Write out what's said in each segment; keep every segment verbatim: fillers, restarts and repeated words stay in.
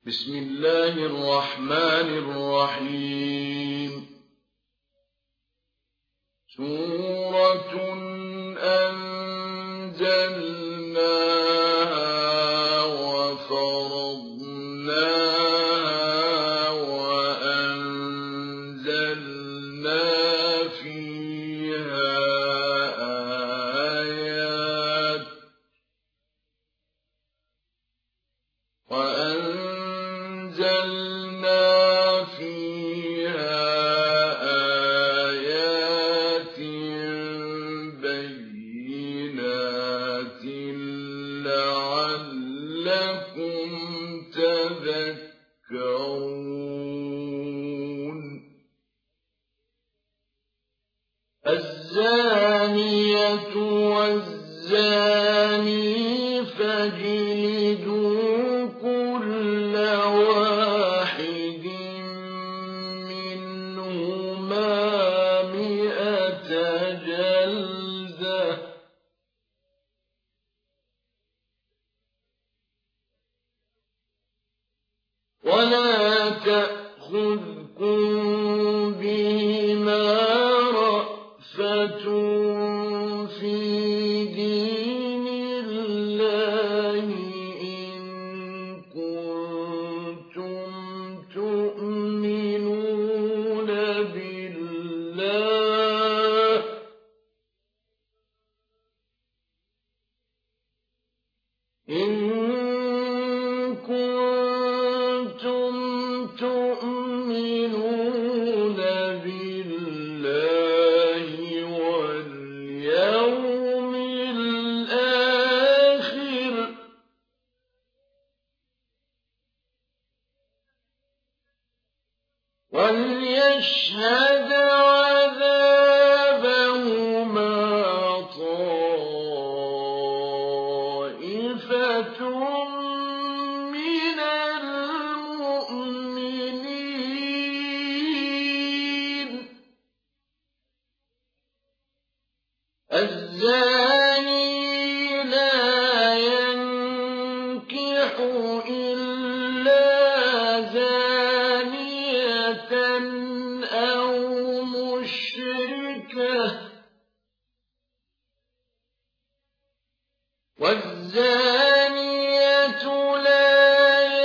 بسم الله الرحمن الرحيم سورة أنزلناها وفرضناها وأنزلنا فيها آيات وأنزلنا فيها آيات بينات لعلكم تذكرون الزانية والزاني فاجلدوا كل واحد منهما مئة جلدة ولا تأخذكم بهما رأفة في دين الله إن كنتم تؤمنون بالله إن كنتم تؤمنون بالله واليوم الآخر وليشهد عذابهما طائفة من المؤمنين الزاني لا ينكح إلا زانية أو مشركة والزانية لا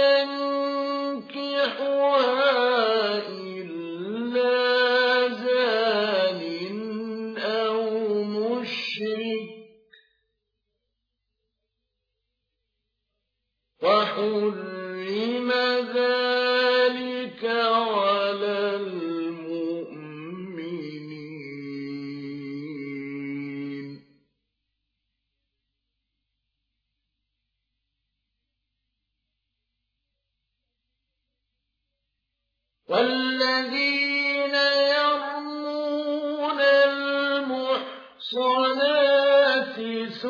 ينكحها إلا زان أو مشرك وحرم ذلك على المؤمنين والذين يرمون المحصنات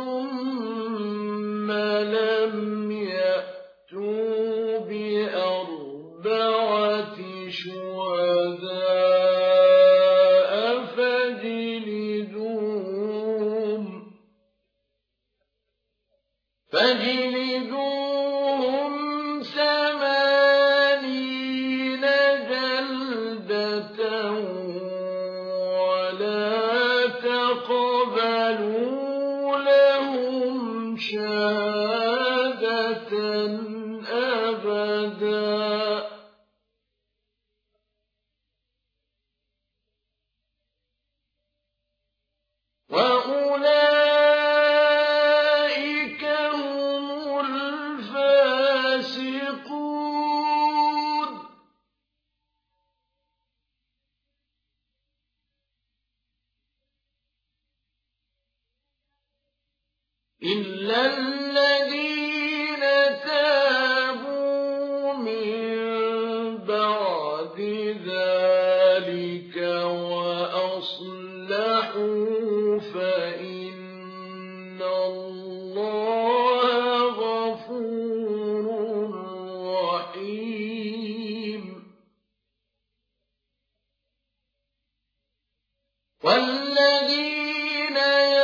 ثم لم يأتوا بأربعة شهداء فاجلدوهم فاجلدوهم ثمانين جلدة ولا تقبلوا لهم شهادة أبدا وأولئك هم الفاسقون إلا الذين تابوا من بعد ذلك وأصلحوا فإن الله غفور رحيم والذين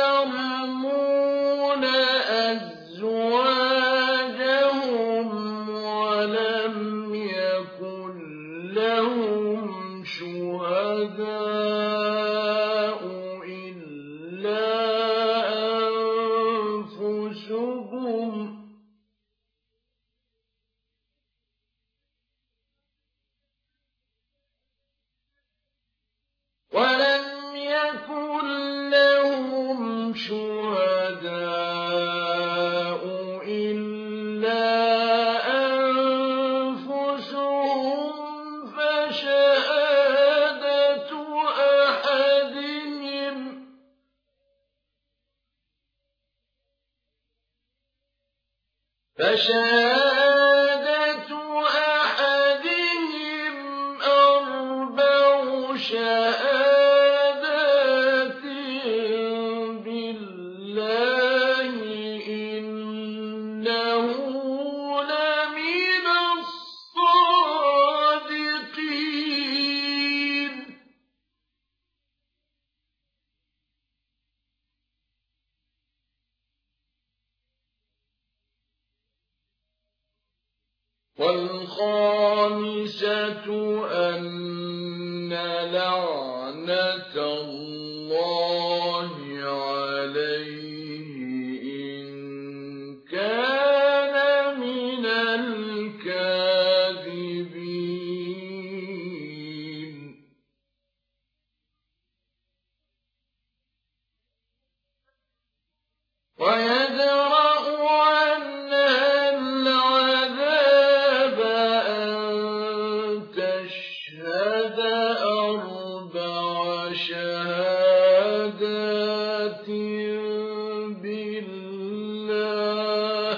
يرمون أزواجهم ولم لهم شهداء إلا أنفسهم ولم يكن لهم شهداء إلا أنفسهم فشهادة أحدهم فشهادة أحدهم أربع شهادات بالله إنه لمن الصادقين والخامسة أن لعنة الله عليه إن كان من الكاذبين ويدرأ عنها العذاب أن تشهد أربع شهادات بالله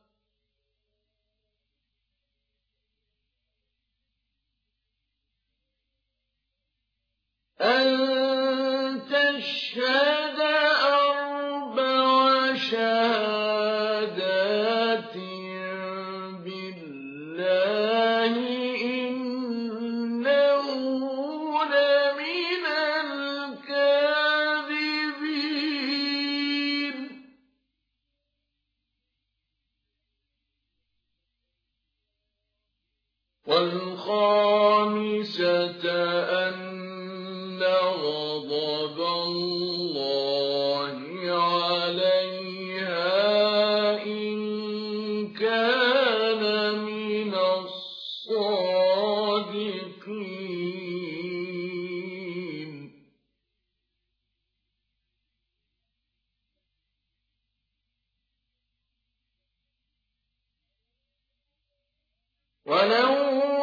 أن تشهد أربع شهادات بالله إنه لمن الكاذبين والخامسة أن غضب الله عليها إن كان من الصادقين ولو